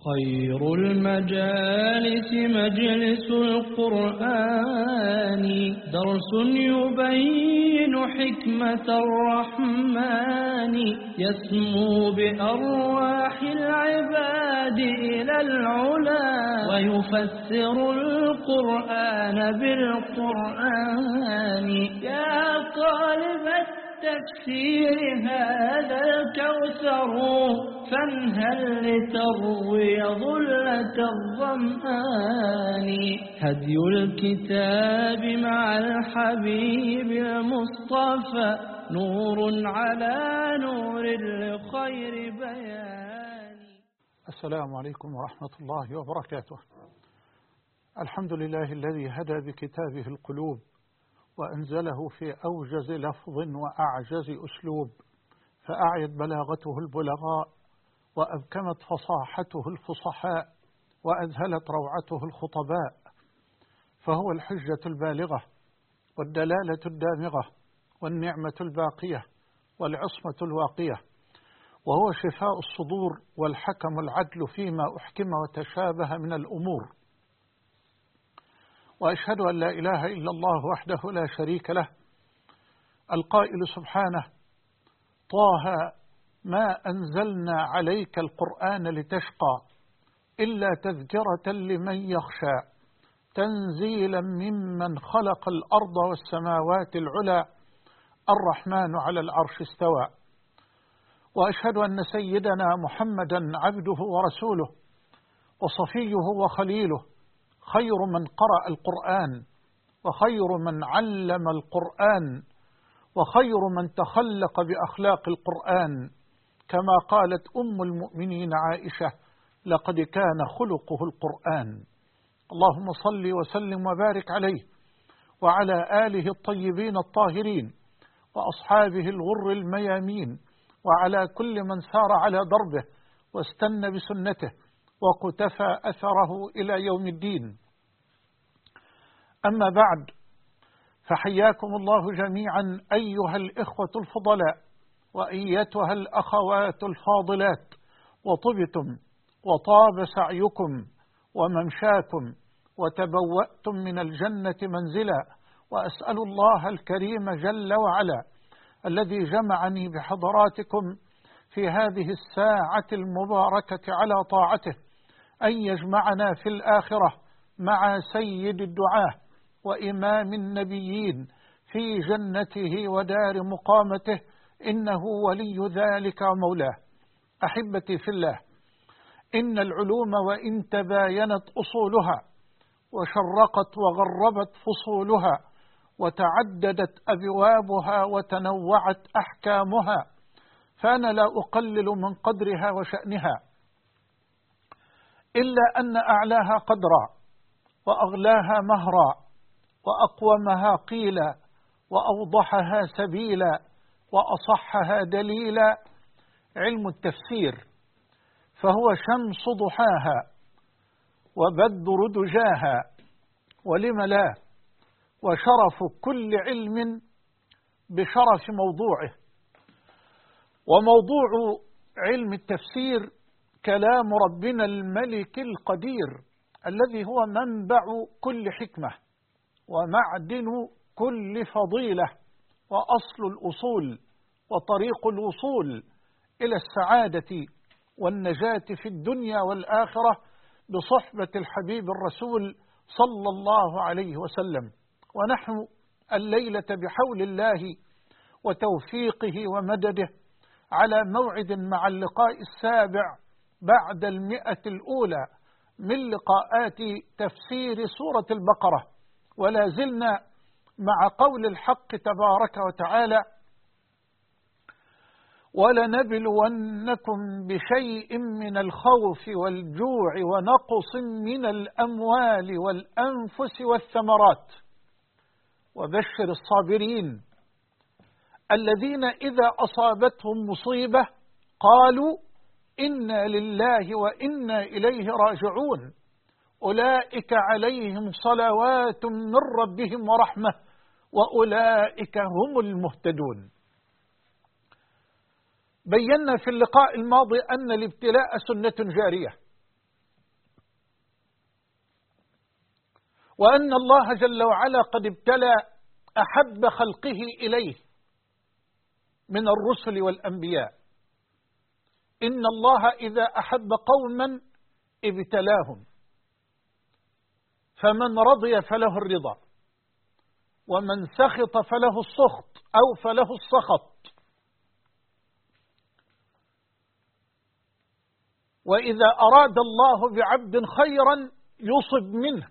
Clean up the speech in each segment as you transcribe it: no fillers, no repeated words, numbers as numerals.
خير المجالس مجلس القرآن، درس يبين حكمة الرحمن، يسمو بأرواح العباد إلى العلا، ويفسر القرآن بالقرآن. يا طالب التفسير هذا الكوثر، فانهل لتروي ظلة الظمآن. هدي الكتاب مع الحبيب المصطفى، نور على نور لخير بيان. السلام عليكم ورحمة الله وبركاته. الحمد لله الذي هدى بكتابه القلوب، وأنزله في أوجز لفظ وأعجز أسلوب، فأعيت بلاغته البلغاء، وأبكمت فصاحته الفصحاء، وأذهلت روعته الخطباء. فهو الحجة البالغة، والدلالة الدامغة، والنعمة الباقية، والعصمة الواقية، وهو شفاء الصدور والحكم العدل فيما أحكم وتشابه من الأمور. وأشهد أن لا إله إلا الله وحده لا شريك له، القائل سبحانه: طه ما أنزلنا عليك القرآن لتشقى إلا تذكرة لمن يخشى، تنزيلا ممن خلق الأرض والسماوات العلى، الرحمن على العرش استوى. وأشهد أن سيدنا محمدا عبده ورسوله، وصفيه وخليله، خير من قرأ القرآن، وخير من علم القرآن، وخير من تخلق بأخلاق القرآن، كما قالت أم المؤمنين عائشة: لقد كان خلقه القرآن. اللهم صل وسلم وبارك عليه وعلى آله الطيبين الطاهرين، وأصحابه الغر الميامين، وعلى كل من سار على دربه واستنى بسنته وقتفى أثره إلى يوم الدين. أما بعد، فحياكم الله جميعا أيها الإخوة الفضلاء، وأيتها الأخوات الفاضلات، وطبتم وطاب سعيكم وممشاكم، وتبوأتم من الجنة منزلا. وأسأل الله الكريم جل وعلا الذي جمعني بحضراتكم في هذه الساعة المباركة على طاعته أن يجمعنا في الآخرة مع سيد الدعاة وإمام النبيين في جنته ودار مقامته، إنه ولي ذلك ومولاه. أحبتي في الله، إن العلوم وإن تباينت أصولها، وشرقت وغربت فصولها، وتعددت أبوابها، وتنوعت أحكامها، فأنا لا أقلل من قدرها وشأنها، إلا أن أعلاها قدرا، وأغلاها مهرا، وأقومها قيلا، وأوضحها سبيلا، وأصحها دليلا علم التفسير، فهو شمس ضحاها وبدر دجاها، ولم لا، وشرف كل علم بشرف موضوعه. وموضوع علم التفسير كلام ربنا الملك القدير، الذي هو منبع كل حكمة، ومعدن كل فضيلة، وأصل الأصول، وطريق الوصول إلى السعادة والنجاة في الدنيا والآخرة بصحبة الحبيب الرسول صلى الله عليه وسلم. ونحن الليلة بحول الله وتوفيقه ومدده على موعد مع اللقاء السابع بعد 100 الأولى من لقاءات تفسير سورة البقرة، ولا زلنا مع قول الحق تبارك وتعالى: ولنبلونكم بشيء من الخوف والجوع ونقص من الأموال والأنفس والثمرات، وبشر الصابرين الذين إذا أصابتهم مصيبة قالوا إنا لله وإنا إليه راجعون، أولئك عليهم صلوات من ربهم ورحمة وأولئك هم المهتدون. بينا في اللقاء الماضي أن الابتلاء سنة جارية، وأن الله جل وعلا قد ابتلى أحب خلقه إليه من الرسل والأنبياء. إن الله إذا أحب قوما ابتلاهم، فمن رضي فله الرضا، ومن سخط فله السخط أو فله السخط. وإذا أراد الله بعبد خيرا يصب منه،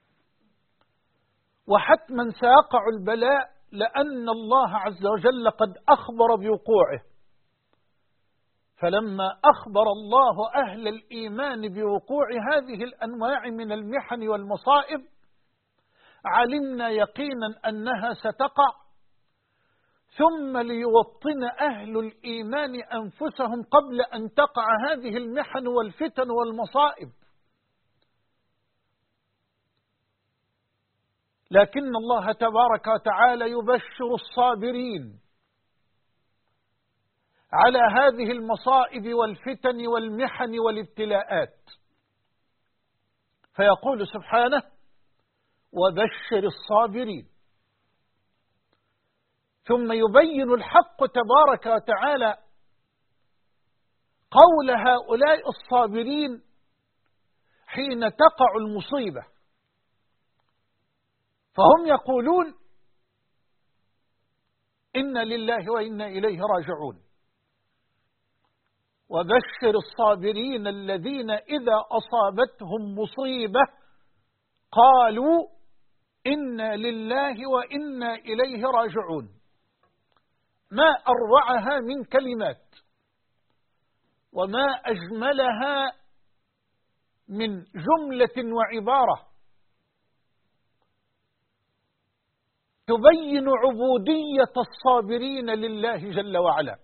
وحتما سيقع البلاء، لأن الله عز وجل قد أخبر بوقوعه. فلما أخبر الله أهل الإيمان بوقوع هذه الأنواع من المحن والمصائب، علمنا يقينا أنها ستقع، ثم ليوطن أهل الإيمان أنفسهم قبل أن تقع هذه المحن والفتن والمصائب. لكن الله تبارك وتعالى يبشر الصابرين على هذه المصائب والفتن والمحن والابتلاءات، فيقول سبحانه: وبشر الصابرين. ثم يبين الحق تبارك وتعالى قول هؤلاء الصابرين حين تقع المصيبة، فهم يقولون: إنا لله وإنا إليه راجعون. وبشر الصابرين الذين إذا أصابتهم مصيبة قالوا إنا لله وإنا إليه راجعون. ما أروعها من كلمات، وما أجملها من جملة وعبارة تبين عبودية الصابرين لله جل وعلا.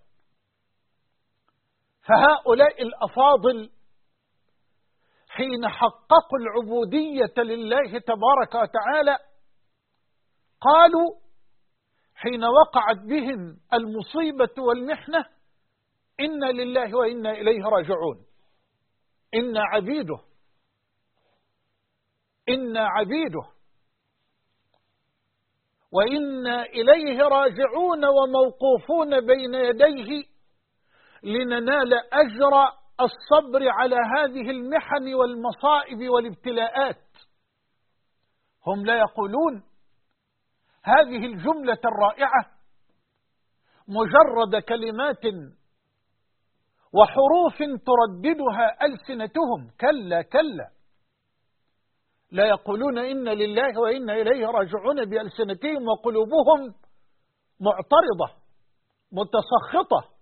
فهؤلاء الأفاضل حين حققوا العبودية لله تبارك وتعالى قالوا حين وقعت بهم المصيبة والمحنة: إنا لله وإنا إليه راجعون. إنا عبيده، إنا عبيده، وإنا إليه راجعون وموقوفون بين يديه لننال أجر الصبر على هذه المحن والمصائب والابتلاءات. هم لا يقولون هذه الجملة الرائعة مجرد كلمات وحروف ترددها ألسنتهم، كلا كلا، لا يقولون إنا لله وإنا إليه راجعون بألسنتهم وقلوبهم معترضة متسخطة،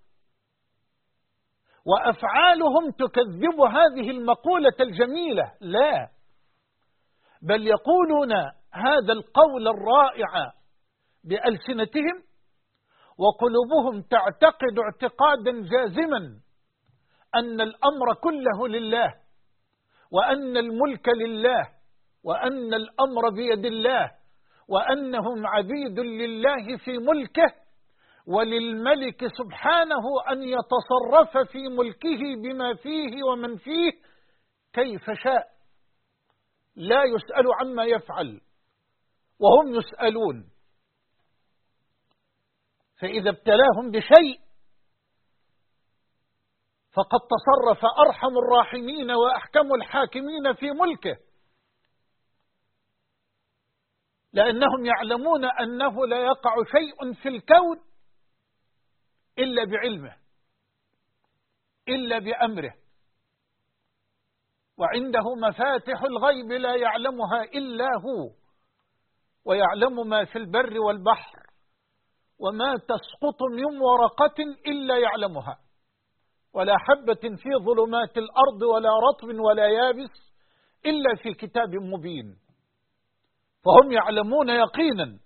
وأفعالهم تكذب هذه المقولة الجميلة. لا، بل يقولون هذا القول الرائع بألسنتهم، وقلوبهم تعتقد اعتقادا جازما أن الأمر كله لله، وأن الملك لله، وأن الأمر بيد الله، وأنهم عبيد لله في ملكه، وللملك سبحانه أن يتصرف في ملكه بما فيه ومن فيه كيف شاء، لا يسأل عما يفعل وهم يسألون. فإذا ابتلاهم بشيء فقد تصرف أرحم الراحمين وأحكم الحاكمين في ملكه، لأنهم يعلمون أنه لا يقع شيء في الكون إلا بعلمه، إلا بأمره، وعنده مفاتح الغيب لا يعلمها إلا هو، ويعلم ما في البر والبحر، وما تسقط من ورقة إلا يعلمها، ولا حبة في ظلمات الأرض ولا رطب ولا يابس إلا في كتاب مبين. فهم يعلمون يقينا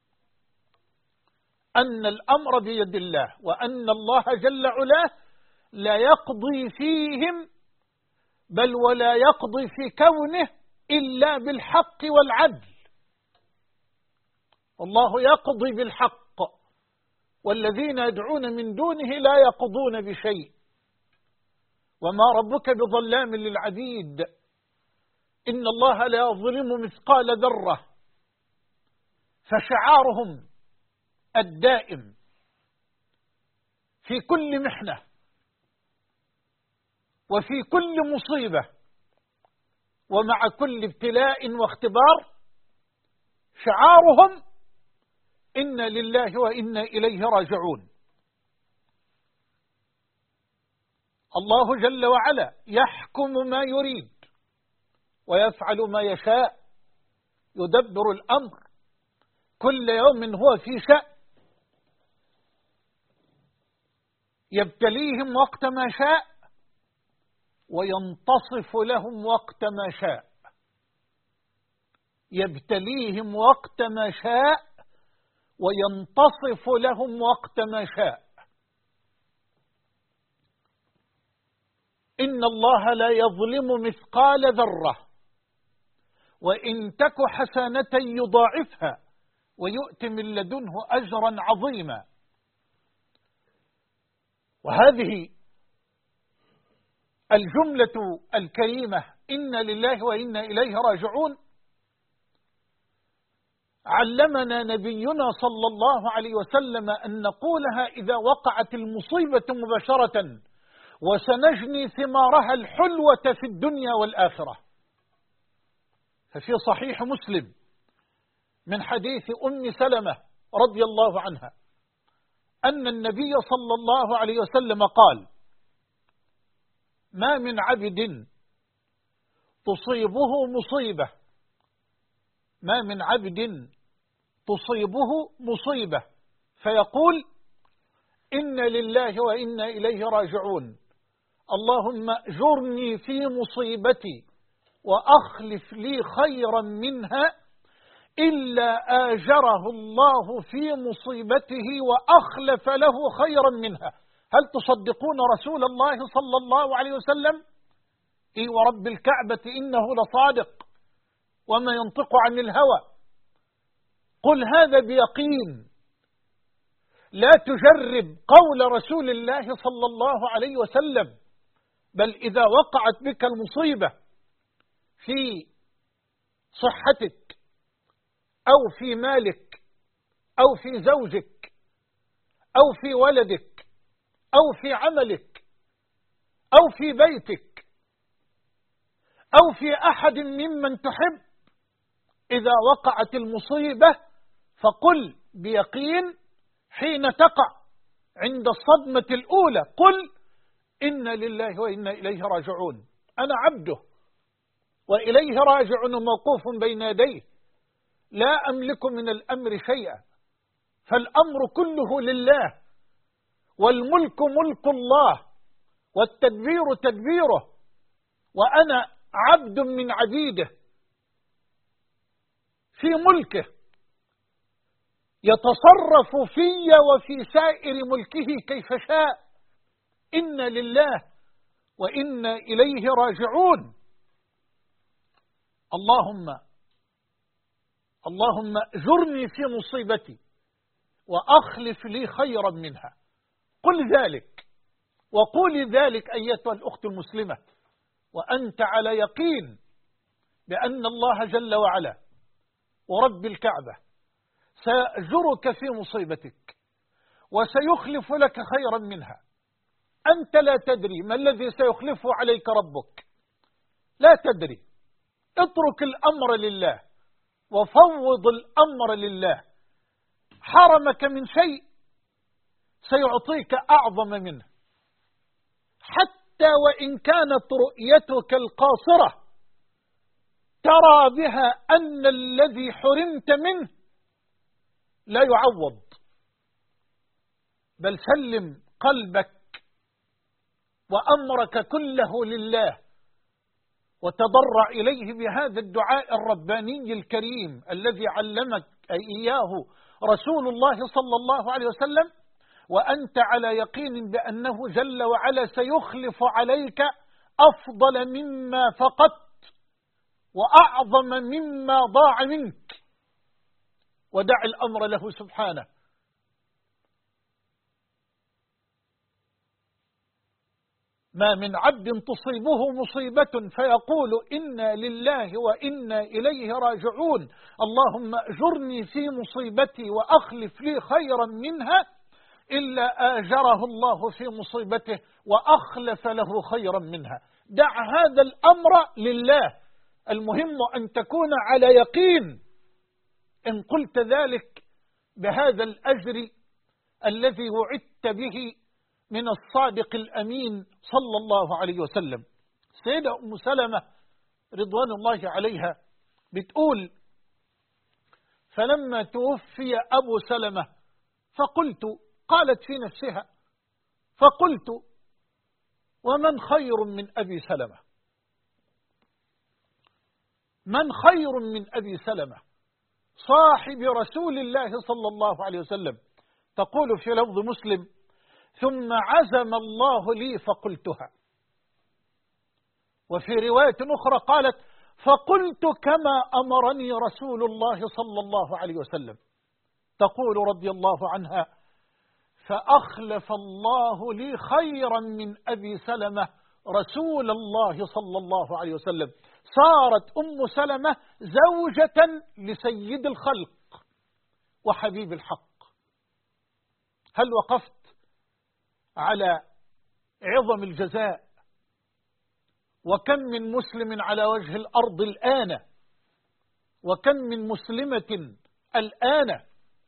أن الأمر بيد الله، وأن الله جل علاه لا يقضي فيهم بل ولا يقضي في كونه إلا بالحق والعدل. الله يقضي بالحق، والذين يدعون من دونه لا يقضون بشيء، وما ربك بظلام للعبيد. إن الله لا يظلم مثقال ذرة، فشعارهم الدائم في كل محنة وفي كل مصيبة ومع كل ابتلاء واختبار، شعارهم إنا لله وإنا إليه راجعون. الله جل وعلا يحكم ما يريد ويفعل ما يشاء، يدبر الأمر، كل يوم هو في شأن، يبتليهم وقت ما شاء وينتصف لهم وقت ما شاء، يبتليهم وقت ما شاء وينتصف لهم وقت ما شاء. إن الله لا يظلم مثقال ذرة، وإن تك حسنة يضاعفها ويؤت من لدنه أجرا عظيما. وهذه الجملة الكريمة إنا لله وإنا إليه راجعون علمنا نبينا صلى الله عليه وسلم أن نقولها إذا وقعت المصيبة مباشرة، وسنجني ثمارها الحلوة في الدنيا والآخرة. ففي صحيح مسلم من حديث أم سلمة رضي الله عنها أن النبي صلى الله عليه وسلم قال: ما من عبد تصيبه مصيبة، ما من عبد تصيبه مصيبة فيقول إن لله وإنا إليه راجعون، اللهم أجرني في مصيبتي وأخلف لي خيرا منها، إلا آجره الله في مصيبته وأخلف له خيرا منها. هل تصدقون رسول الله صلى الله عليه وسلم؟ إي ورب الكعبة إنه لصادق وما ينطق عن الهوى. قل هذا بيقين، لا تجرب قول رسول الله صلى الله عليه وسلم، بل إذا وقعت بك المصيبة في صحتك أو في مالك أو في زوجك أو في ولدك أو في عملك أو في بيتك أو في أحد ممن تحب، إذا وقعت المصيبة فقل بيقين حين تقع عند الصدمة الأولى، قل إنا لله وإنا إليه راجعون، أنا عبده وإليه راجع موقوف بين يديه، لا أملك من الأمر شيئا، فالأمر كله لله، والملك ملك الله، والتدبير تدبيره، وأنا عبد من عبيده في ملكه يتصرف في وفي سائر ملكه كيف شاء. إنا لله وإنا إليه راجعون. اللهم اجرني في مصيبتي وأخلف لي خيرا منها. قل ذلك وقولي ذلك أيتها الأخت المسلمة وأنت على يقين بأن الله جل وعلا ورب الكعبة سيأجرك في مصيبتك وسيخلف لك خيرا منها. أنت لا تدري ما الذي سيخلفه عليك ربك، لا تدري. اترك الأمر لله وفوض الأمر لله. حرمك من شيء سيعطيك أعظم منه، حتى وإن كانت رؤيتك القاصرة ترى بها أن الذي حرمت منه لا يعوض، بل سلم قلبك وأمرك كله لله وتضرع إليه بهذا الدعاء الرباني الكريم الذي علمك إياه رسول الله صلى الله عليه وسلم، وأنت على يقين بأنه جل وعلا سيخلف عليك أفضل مما فقدت وأعظم مما ضاع منك، ودع الأمر له سبحانه. ما من عبد تصيبه مصيبة فيقول إنا لله وإنا إليه راجعون اللهم أجرني في مصيبتي وأخلف لي خيرا منها إلا آجره الله في مصيبته وأخلف له خيرا منها. دع هذا الأمر لله، المهم أن تكون على يقين إن قلت ذلك بهذا الأجر الذي وعدت به من الصادق الأمين صلى الله عليه وسلم. سيدة أم سلمة رضوان الله عليها بتقول: فلما توفي أبو سلمة قالت في نفسها فقلت: ومن خير من أبي سلمة؟ من خير من أبي سلمة صاحب رسول الله صلى الله عليه وسلم؟ تقول في لفظ مسلم: ثم عزم الله لي فقلتها. وفي رواية أخرى قالت: فقلت كما أمرني رسول الله صلى الله عليه وسلم. تقول رضي الله عنها: فأخلف الله لي خيرا من أبي سلمة رسول الله صلى الله عليه وسلم. صارت أم سلمة زوجة لسيد الخلق وحبيب الحق. هل وقفت على عظم الجزاء؟ وكم من مسلم على وجه الأرض الآن، وكم من مسلمة الآن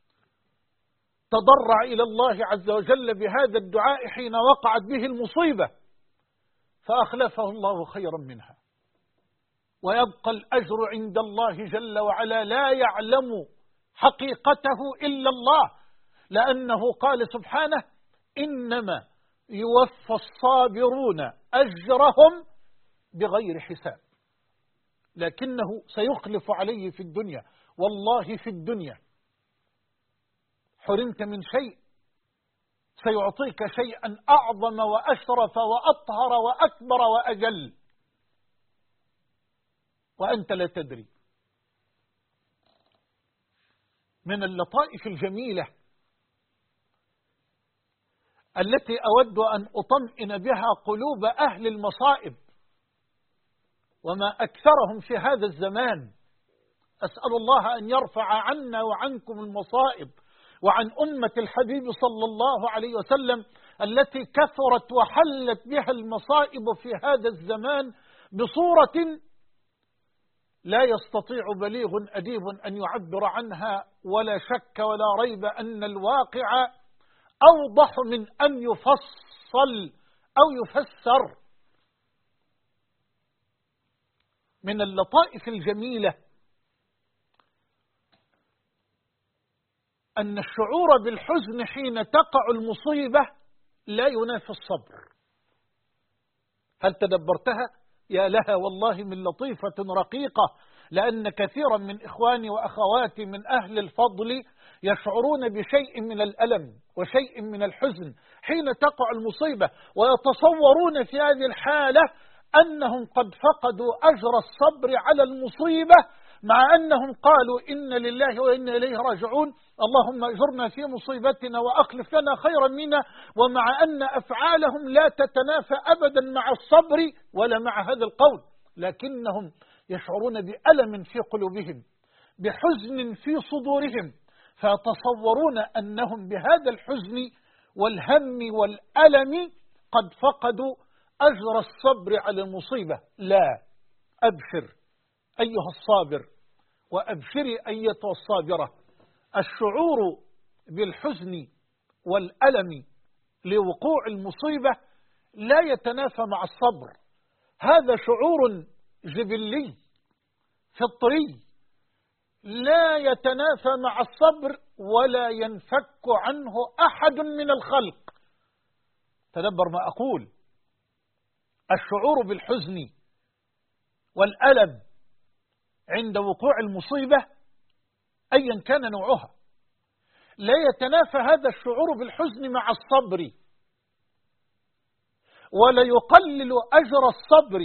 تضرع إلى الله عز وجل بهذا الدعاء حين وقعت به المصيبة فأخلفه الله خيرا منها. ويبقى الأجر عند الله جل وعلا لا يعلم حقيقته إلا الله، لأنه قال سبحانه: إنما يوفى الصابرون أجرهم بغير حساب. لكنه سيخلف عليه في الدنيا. والله في الدنيا حرمت من شيء سيعطيك شيئا أعظم وأشرف وأطهر وأكبر وأجل وأنت لا تدري. من اللطائف الجميلة التي أود أن أطمئن بها قلوب أهل المصائب وما أكثرهم في هذا الزمان، أسأل الله أن يرفع عنا وعنكم المصائب وعن أمة الحبيب صلى الله عليه وسلم التي كثرت وحلت بها المصائب في هذا الزمان بصورة لا يستطيع بليغ أديب أن يعبر عنها، ولا شك ولا ريب أن الواقع أوضح من أن يفصل أو يفسر. من اللطائف الجميلة أن الشعور بالحزن حين تقع المصيبة لا ينافي الصبر. هل تدبرتها؟ يا لها والله من لطيفة رقيقة، لأن كثيرا من إخواني وأخواتي من أهل الفضل يشعرون بشيء من الألم وشيء من الحزن حين تقع المصيبة، ويتصورون في هذه الحالة أنهم قد فقدوا أجر الصبر على المصيبة، مع أنهم قالوا إن لله وإنا إليه راجعون، اللهم أجرنا في مصيبتنا وأخلف لنا خيرا منها، ومع أن أفعالهم لا تتنافى أبدا مع الصبر ولا مع هذا القول، لكنهم يشعرون بألم في قلوبهم، بحزن في صدورهم، فيتصورون أنهم بهذا الحزن والهم والألم قد فقدوا أجر الصبر على المصيبة. لا، أبشر أيها الصابر وأبشري أيتها الصابرة، الشعور بالحزن والألم لوقوع المصيبة لا يتنافى مع الصبر. هذا شعور جبلي فطري لا يتنافى مع الصبر ولا ينفك عنه أحد من الخلق. تدبر ما أقول، الشعور بالحزن والألم عند وقوع المصيبة أيا كان نوعها لا يتنافى هذا الشعور بالحزن مع الصبر، ولا يقلل أجر الصبر،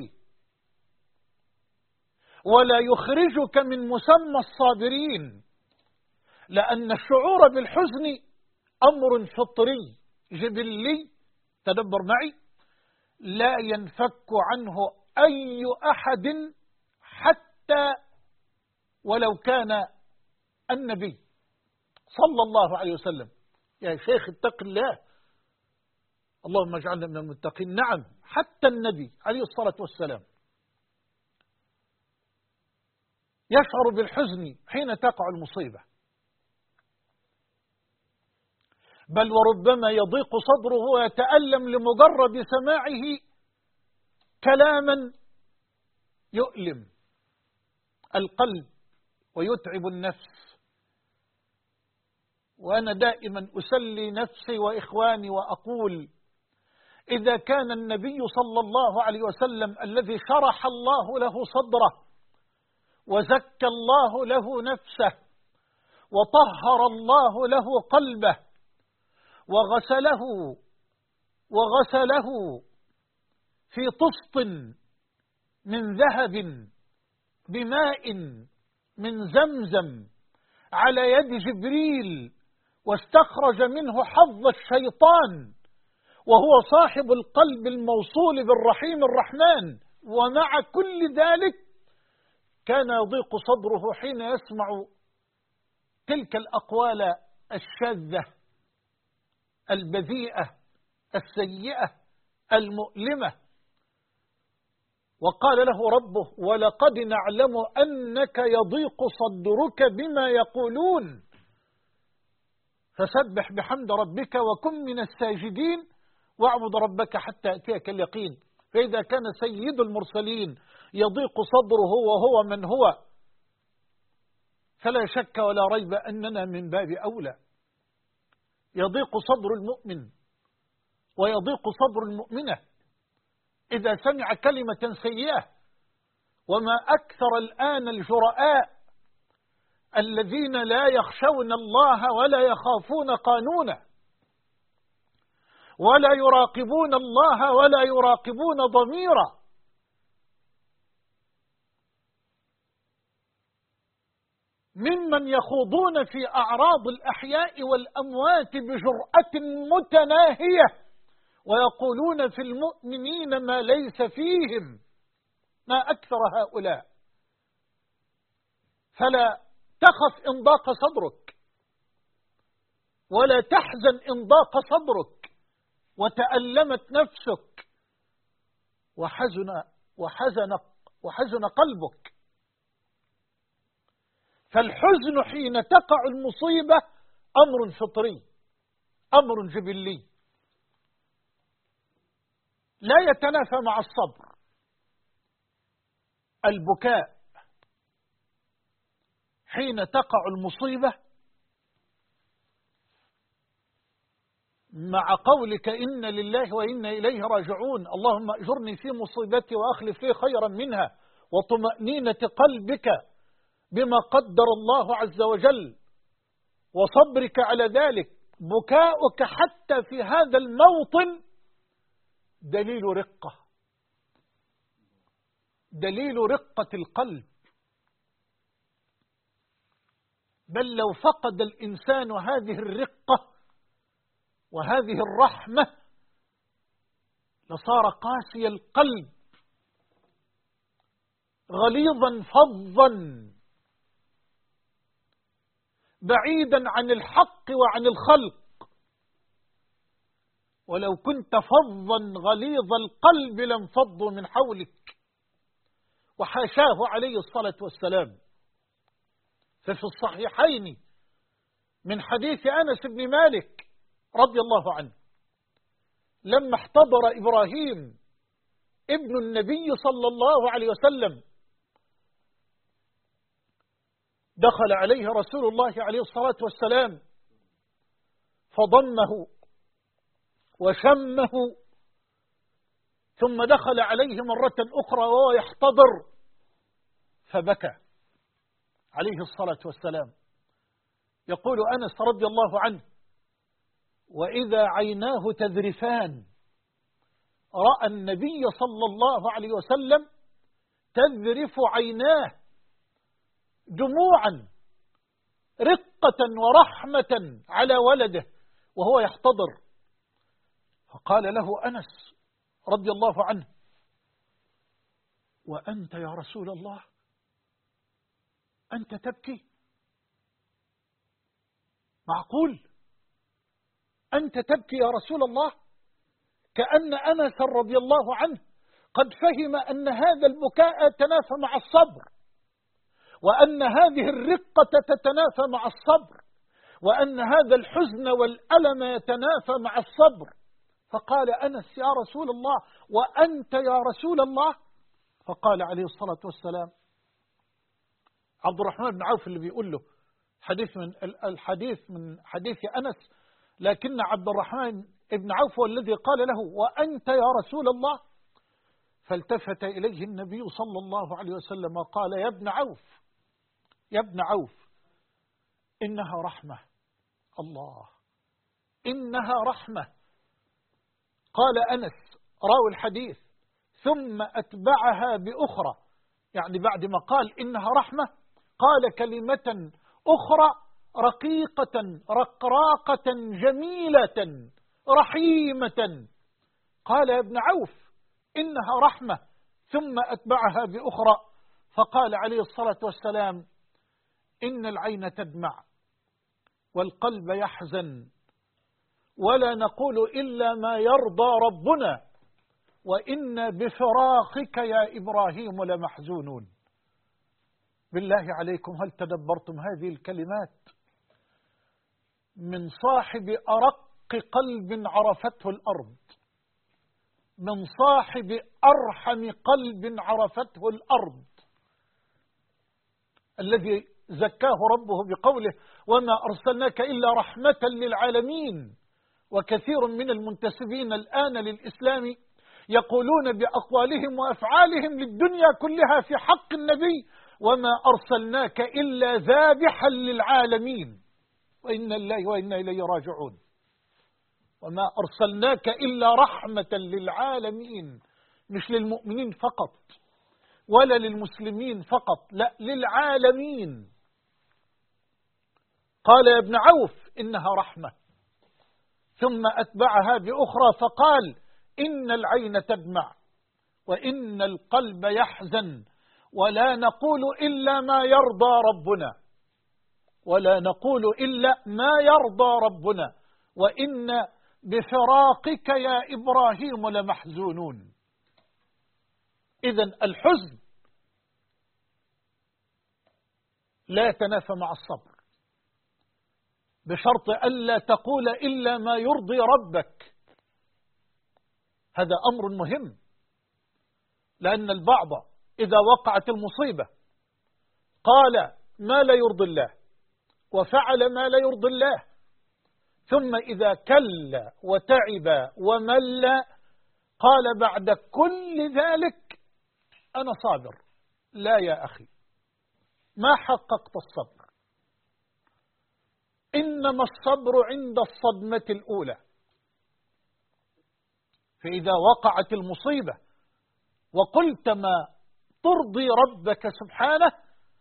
ولا يخرجك من مسمى الصابرين، لأن الشعور بالحزن أمر فطري جبلي، تدبر معي، لا ينفك عنه أي أحد حتى ولو كان النبي صلى الله عليه وسلم. يا شيخ اتق الله، اللهم اجعلنا من المتقين. نعم، حتى النبي عليه الصلاة والسلام يشعر بالحزن حين تقع المصيبة، بل وربما يضيق صدره ويتألم لمجرد سماعه كلاما يؤلم القلب ويتعب النفس. وأنا دائما أسلي نفسي وإخواني وأقول: إذا كان النبي صلى الله عليه وسلم الذي شرح الله له صدره وزكى الله له نفسه وطهر الله له قلبه وغسله في طست من ذهب بماء من زمزم على يد جبريل، واستخرج منه حظ الشيطان وهو صاحب القلب الموصول بالرحيم الرحمن، ومع كل ذلك كان يضيق صدره حين يسمع تلك الأقوال الشاذة البذيئة السيئة المؤلمة. وقال له ربه: ولقد نعلم أنك يضيق صدرك بما يقولون فسبح بحمد ربك وكن من الساجدين واعبد ربك حتى يأتيك اليقين. فإذا كان سيد المرسلين يضيق صدره وهو من هو، فلا شك ولا ريب أننا من باب أولى. يضيق صدر المؤمن ويضيق صدر المؤمنة إذا سمع كلمة سيئة. وما أكثر الآن الجرآء الذين لا يخشون الله ولا يخافون قانونه ولا يراقبون الله ولا يراقبون ضميرا. ممن يخوضون في أعراض الأحياء والأموات بجرأة متناهية ويقولون في المؤمنين ما ليس فيهم. ما أكثر هؤلاء. فلا تخف إن ضاق صدرك، ولا تحزن إن ضاق صدرك وتألمت نفسك وحزن قلبك. فالحزن حين تقع المصيبة أمر فطري، أمر جبلي، لا يتنافى مع الصبر. البكاء حين تقع المصيبة مع قولك إن لله وإنا إليه راجعون، اللهم أجرني في مصيبتي وأخلف لي خيرا منها، وطمأنينة قلبك بما قدر الله عز وجل وصبرك على ذلك. بكاؤك حتى في هذا الموطن دليل رقة، دليل رقة القلب. بل لو فقد الإنسان هذه الرقة وهذه الرحمة لصار قاسي القلب غليظا فظا بعيدا عن الحق وعن الخلق. ولو كنت فظا غليظ القلب لانفضوا من حولك. وحاشاه عليه الصلاة والسلام. ففي الصحيحين من حديث أنس بن مالك رضي الله عنه لما احتضر إبراهيم ابن النبي صلى الله عليه وسلم دخل عليه رسول الله عليه الصلاة والسلام فضمه وشمه، ثم دخل عليه مرة أخرى وهو يحتضر فبكى عليه الصلاة والسلام. يقول أنس رضي الله عنه: وإذا عيناه تذرفان، رأى النبي صلى الله عليه وسلم تذرف عيناه دموعا رقة ورحمة على ولده وهو يحتضر. فقال له أنس: رضي الله عنه: وأنت يا رسول الله أنت تبكي؟ معقول أنت تبكي يا رسول الله؟ كأن أنس رضي الله عنه قد فهم أن هذا البكاء يتنافى مع الصبر، وأن هذه الرقة تتنافى مع الصبر، وأن هذا الحزن والألم يتنافى مع الصبر. فقال أنس: يا رسول الله وأنت يا رسول الله؟ فقال عليه الصلاة والسلام، عبد الرحمن بن عوف اللي بيقول له الحديث من حديث أنس، لكن عبد الرحمن بن عوف هو الذي قال له: وأنت يا رسول الله؟ فالتفت إليه النبي صلى الله عليه وسلم وقال: يا ابن عوف، يا ابن عوف، إنها رحمة. الله، إنها رحمة. قال أنس راوي الحديث: ثم أتبعها بأخرى، يعني بعد ما قال إنها رحمة قال كلمة أخرى رقيقة رقراقة جميلة رحيمة. قال: يا ابن عوف، إنها رحمة. ثم أتبعها بأخرى فقال عليه الصلاة والسلام: إن العين تدمع والقلب يحزن، ولا نقول إلا ما يرضى ربنا، وإن بفراقك يا إبراهيم لمحزونون. بالله عليكم، هل تدبرتم هذه الكلمات من صاحب أرق قلب عرفته الأرض، من صاحب أرحم قلب عرفته الأرض، الذي زكاه ربه بقوله: وما أرسلناك إلا رحمة للعالمين. وكثير من المنتسبين الآن للإسلام يقولون بأقوالهم وأفعالهم للدنيا كلها في حق النبي: وما أرسلناك إلا ذابحا للعالمين، وإنا لله وإنا إليه راجعون. وما أرسلناك إلا رحمة للعالمين، مش للمؤمنين فقط ولا للمسلمين فقط، لا، للعالمين. قال: يا ابن عوف، إنها رحمة. ثم أتبعها بأخرى فقال: إن العين تدمع وإن القلب يحزن، ولا نقول إلا ما يرضى ربنا، ولا نقول إلا ما يرضى ربنا، وإن بفراقك يا إبراهيم لمحزونون. إذن الحزن لا يتنافى مع الصبر، بشرط ألا تقول إلا ما يرضي ربك. هذا أمر مهم، لأن البعض إذا وقعت المصيبة قال ما لا يرضي الله وفعل ما لا يرضي الله، ثم إذا كل وتعب ومل قال بعد كل ذلك أنا صابر. لا يا أخي، ما حققت الصبر. إنما الصبر عند الصدمة الأولى. فإذا وقعت المصيبة وقلت ما ترضي ربك سبحانه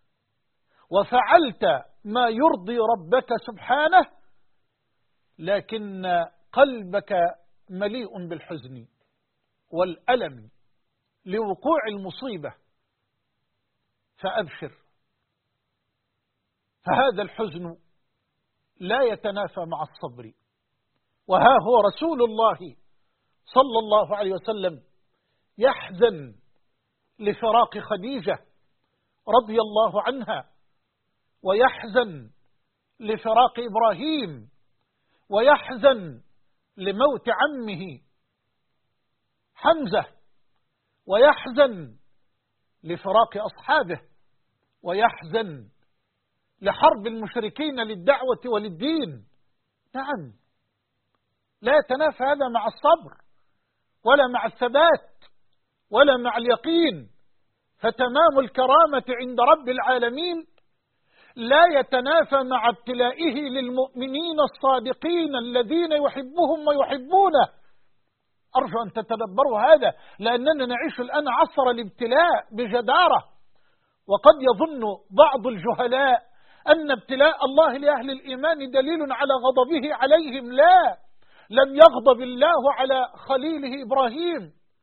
وفعلت ما يرضي ربك سبحانه، لكن قلبك مليء بالحزن والألم لوقوع المصيبة، فأبشر، فهذا الحزن لا يتنافى مع الصبر. وها هو رسول الله صلى الله عليه وسلم يحزن لفراق خديجة رضي الله عنها، ويحزن لفراق إبراهيم، ويحزن لموت عمه حمزة، ويحزن لفراق أصحابه، ويحزن لحرب المشركين للدعوة وللدين. نعم، لا يتنافى هذا مع الصبر ولا مع الثبات ولا مع اليقين. فتمام الكرامة عند رب العالمين لا يتنافى مع ابتلائه للمؤمنين الصادقين الذين يحبهم ويحبونه. أرجو أن تتدبروا هذا، لأننا نعيش الآن عصر الابتلاء بجدارة، وقد يظن بعض الجهلاء أن ابتلاء الله لأهل الإيمان دليل على غضبه عليهم. لا، لم يغضب الله على خليله إبراهيم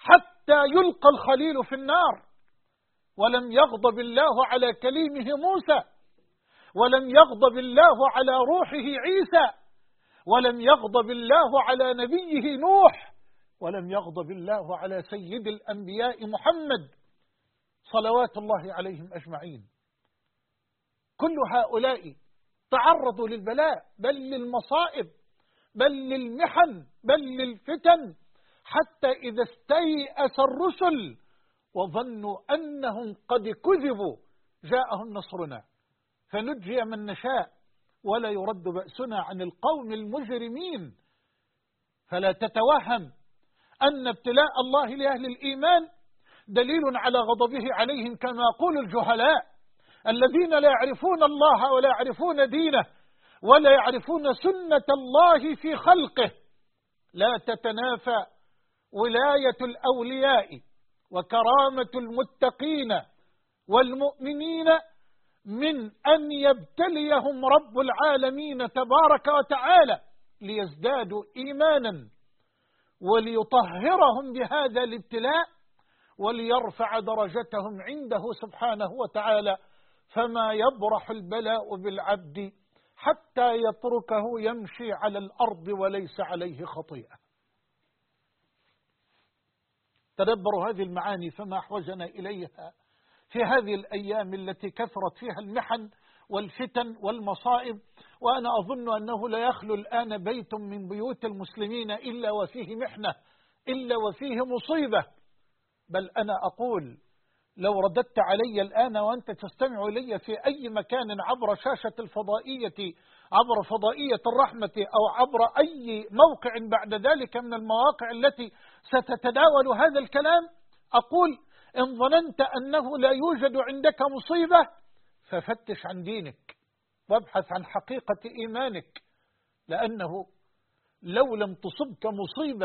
حتى يلقى الخليل في النار، ولم يغضب الله على كليمه موسى، ولم يغضب الله على روحه عيسى، ولم يغضب الله على نبيه نوح، ولم يغضب الله على سيد الأنبياء محمد صلوات الله عليهم أجمعين. كل هؤلاء تعرضوا للبلاء، بل للمصائب، بل للمحن، بل للفتن، حتى إذا استيأس الرسل وظنوا أنهم قد كذبوا جاءهم نصرنا فنجي من نشاء ولا يرد بأسنا عن القوم المجرمين. فلا تتوهم أن ابتلاء الله لأهل الإيمان دليل على غضبه عليهم كما يقول الجهلاء الذين لا يعرفون الله ولا يعرفون دينه ولا يعرفون سنة الله في خلقه. لا تتنافى ولاية الأولياء وكرامة المتقين والمؤمنين من أن يبتليهم رب العالمين تبارك وتعالى ليزدادوا إيمانا وليطهرهم بهذا الابتلاء وليرفع درجتهم عنده سبحانه وتعالى. فما يبرح البلاء بالعبد حتى يتركه يمشي على الأرض وليس عليه خطيئة. تدبروا هذه المعاني فما أحوجنا إليها في هذه الأيام التي كثرت فيها المحن والفتن والمصائب. وأنا أظن أنه لا يخلو الآن بيت من بيوت المسلمين إلا وفيه محنة، إلا وفيه مصيبة. بل أنا أقول لو رددت علي الآن وأنت تستمع إلي في أي مكان عبر شاشة الفضائية، عبر فضائية الرحمة، أو عبر أي موقع بعد ذلك من المواقع التي ستتداول هذا الكلام، أقول إن ظننت أنه لا يوجد عندك مصيبة ففتش عن دينك وابحث عن حقيقة إيمانك، لأنه لو لم تصبك مصيبة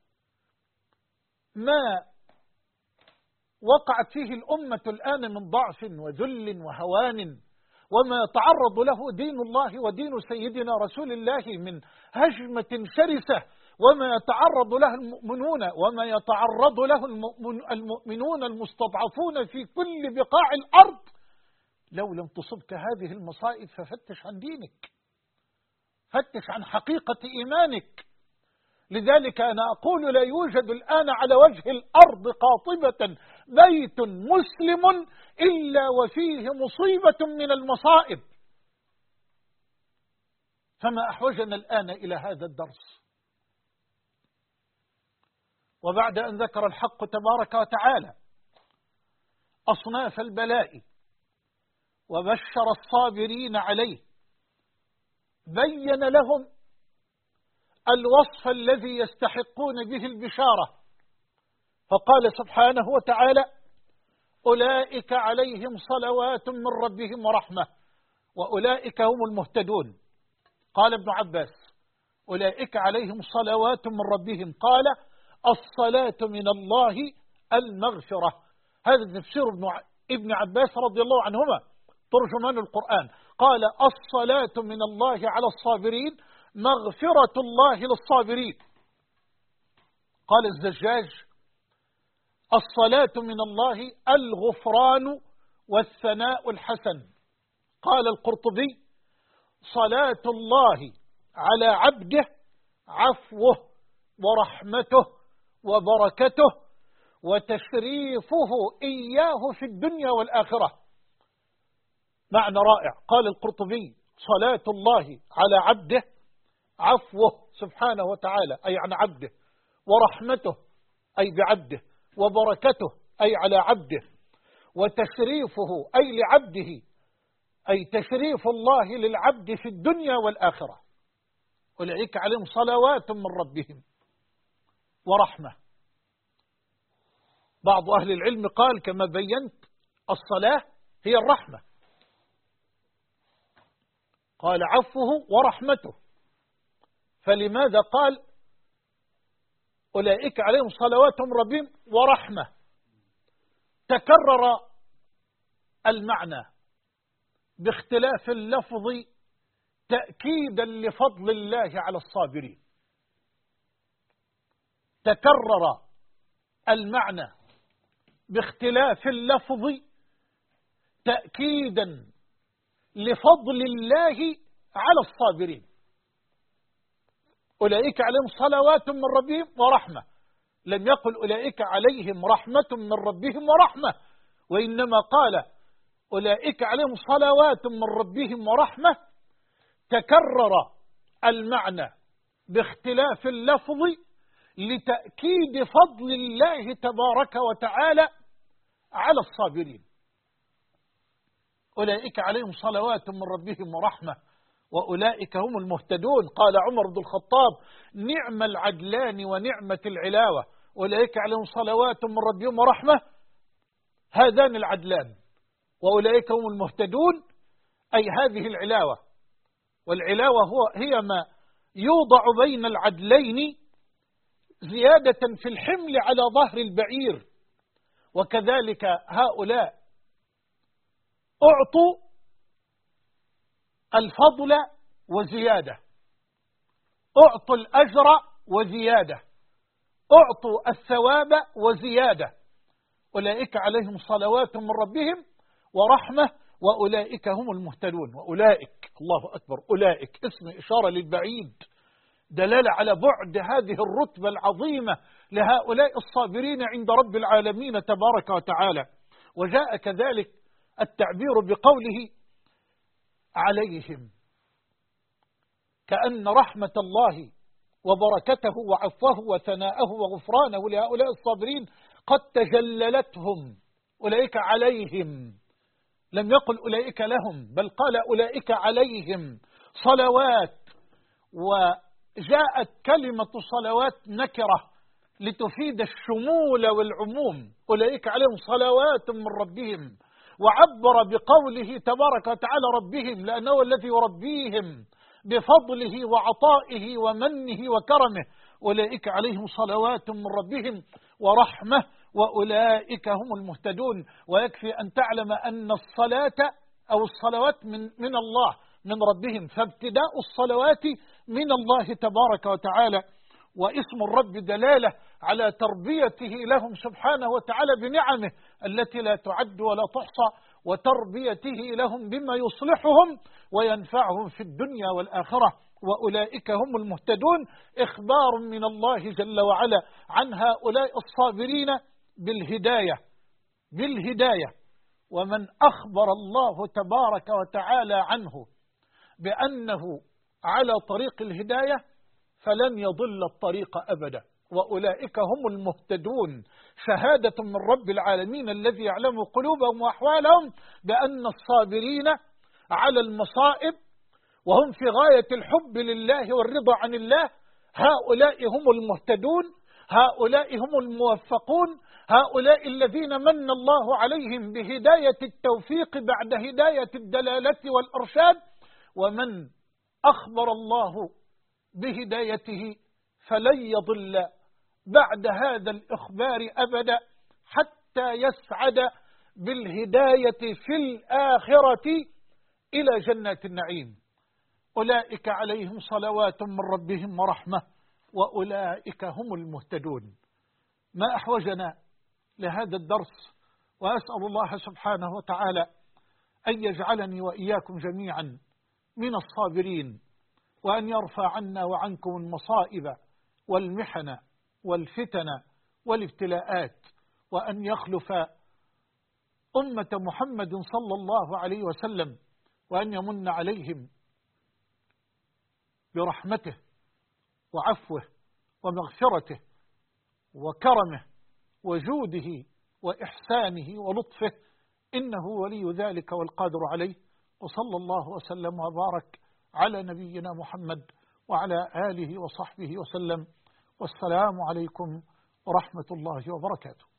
ما وقعت فيه الأمة الآن من ضعف وذل وهوان، وما يتعرض له دين الله ودين سيدنا رسول الله من هجمة شرسة، وما يتعرض له المؤمنون وما يتعرض له المؤمنون المستضعفون في كل بقاع الأرض، لو لم تصبك هذه المصائب ففتش عن دينك، فتش عن حقيقة إيمانك. لذلك أنا أقول لا يوجد الآن على وجه الأرض قاطبة بيت مسلم إلا وفيه مصيبة من المصائب. فما أحوجنا الآن إلى هذا الدرس. وبعد أن ذكر الحق تبارك وتعالى أصناف البلاء وبشر الصابرين عليه، بين لهم الوصف الذي يستحقون به البشارة، فقال سبحانه وتعالى أولئك عليهم صلوات من ربهم ورحمة وأولئك هم المهتدون. قال ابن عباس أولئك عليهم صلوات من ربهم، قال الصلاة من الله المغفرة. هذا تفسير ابن عباس رضي الله عنهما ترجمان القرآن، قال الصلاة من الله على الصابرين مغفرة الله للصابرين. قال الزجاج الصلاة من الله الغفران والثناء الحسن. قال القرطبي صلاة الله على عبده عفوه ورحمته وبركته وتشريفه إياه في الدنيا والآخرة. معنى رائع. قال القرطبي صلاة الله على عبده عفوه سبحانه وتعالى أي عن عبده، ورحمته أي بعبده، وبركته أي على عبده، وتشريفه أي لعبده، أي تشريف الله للعبد في الدنيا والآخرة. أولئك عليهم صلوات من ربهم ورحمة. بعض أهل العلم قال كما بينت الصلاة هي الرحمة، قال عفوه ورحمته. فلماذا قال أولئك عليهم صلوات من ربهم ورحمة؟ تكرر المعنى باختلاف اللفظ تأكيدا لفضل الله على الصابرين. تكرر المعنى باختلاف اللفظ تأكيدا لفضل الله على الصابرين. أولئك عليهم صلوات من ربهم ورحمة، لم يقل أولئك عليهم رحمة من ربهم ورحمة، وإنما قال أولئك عليهم صلوات من ربهم ورحمة. تكرر المعنى باختلاف اللفظ لتأكيد فضل الله تبارك وتعالى على الصابرين. أولئك عليهم صلوات من ربهم ورحمة وأولئك هم المهتدون. قال عمر بن الخطاب نعم العدلان ونعمة العلاوة، أولئك عليهم صلوات من ربهم ورحمة، هذان العدلان، وأولئك هم المهتدون، أي هذه العلاوة. والعلاوة هي ما يوضع بين العدلين زيادة في الحمل على ظهر البعير. وكذلك هؤلاء أعطوا الفضل وزيادة، أعطوا الأجر وزيادة، أعطوا الثواب وزيادة. أولئك عليهم صلوات من ربهم ورحمة وأولئك هم المهتدون. وأولئك، الله أكبر، أولئك اسم إشارة للبعيد، دلالة على بعد هذه الرتبة العظيمة لهؤلاء الصابرين عند رب العالمين تبارك وتعالى. وجاء كذلك التعبير بقوله عليهم، كأن رحمة الله وبركته وعفوه وثناءه وغفرانه لهؤلاء الصابرين قد تجللتهم. أولئك عليهم، لم يقل أولئك لهم، بل قال أولئك عليهم صلوات. وجاءت كلمة صلوات نكرة لتفيد الشمول والعموم، أولئك عليهم صلوات من ربهم، وعبر بقوله تبارك وتعالى ربهم لأنه الذي يربيهم بفضله وعطائه ومنه وكرمه. أولئك عليهم صلوات من ربهم ورحمة وأولئك هم المهتدون. ويكفي أن تعلم أن الصلاة أو الصلوات من الله من ربهم، فابتداء الصلوات من الله تبارك وتعالى. واسم الرب دلالة على تربيته لهم سبحانه وتعالى بنعمه التي لا تعد ولا تحصى، وتربيته لهم بما يصلحهم وينفعهم في الدنيا والآخرة. وأولئك هم المهتدون، إخبار من الله جل وعلا عن هؤلاء الصابرين بالهداية. ومن أخبر الله تبارك وتعالى عنه بأنه على طريق الهداية فلن يضل الطريق أبدا. وأولئك هم المهتدون، شهادة من رب العالمين الذي يعلم قلوبهم وأحوالهم بأن الصابرين على المصائب وهم في غاية الحب لله والرضا عن الله، هؤلاء هم المهتدون، هؤلاء هم الموفقون، هؤلاء الذين من الله عليهم بهداية التوفيق بعد هداية الدلالة والإرشاد. ومن أخبر الله بهدايته فلن يضل بعد هذا الإخبار أبدا حتى يسعد بالهداية في الآخرة إلى جنات النعيم. أولئك عليهم صلوات من ربهم ورحمة وأولئك هم المهتدون. ما أحوجنا لهذا الدرس، وأسأل الله سبحانه وتعالى أن يجعلني وإياكم جميعا من الصابرين، وأن يرفع عنا وعنكم المصائب والمحن والفتن والابتلاءات، وأن يخلف أمة محمد صلى الله عليه وسلم، وأن يمن عليهم برحمته وعفوه ومغفرته وكرمه وجوده وإحسانه ولطفه، إنه ولي ذلك والقادر عليه. وصلى الله وسلم وبارك على نبينا محمد وعلى آله وصحبه وسلم، والسلام عليكم ورحمة الله وبركاته.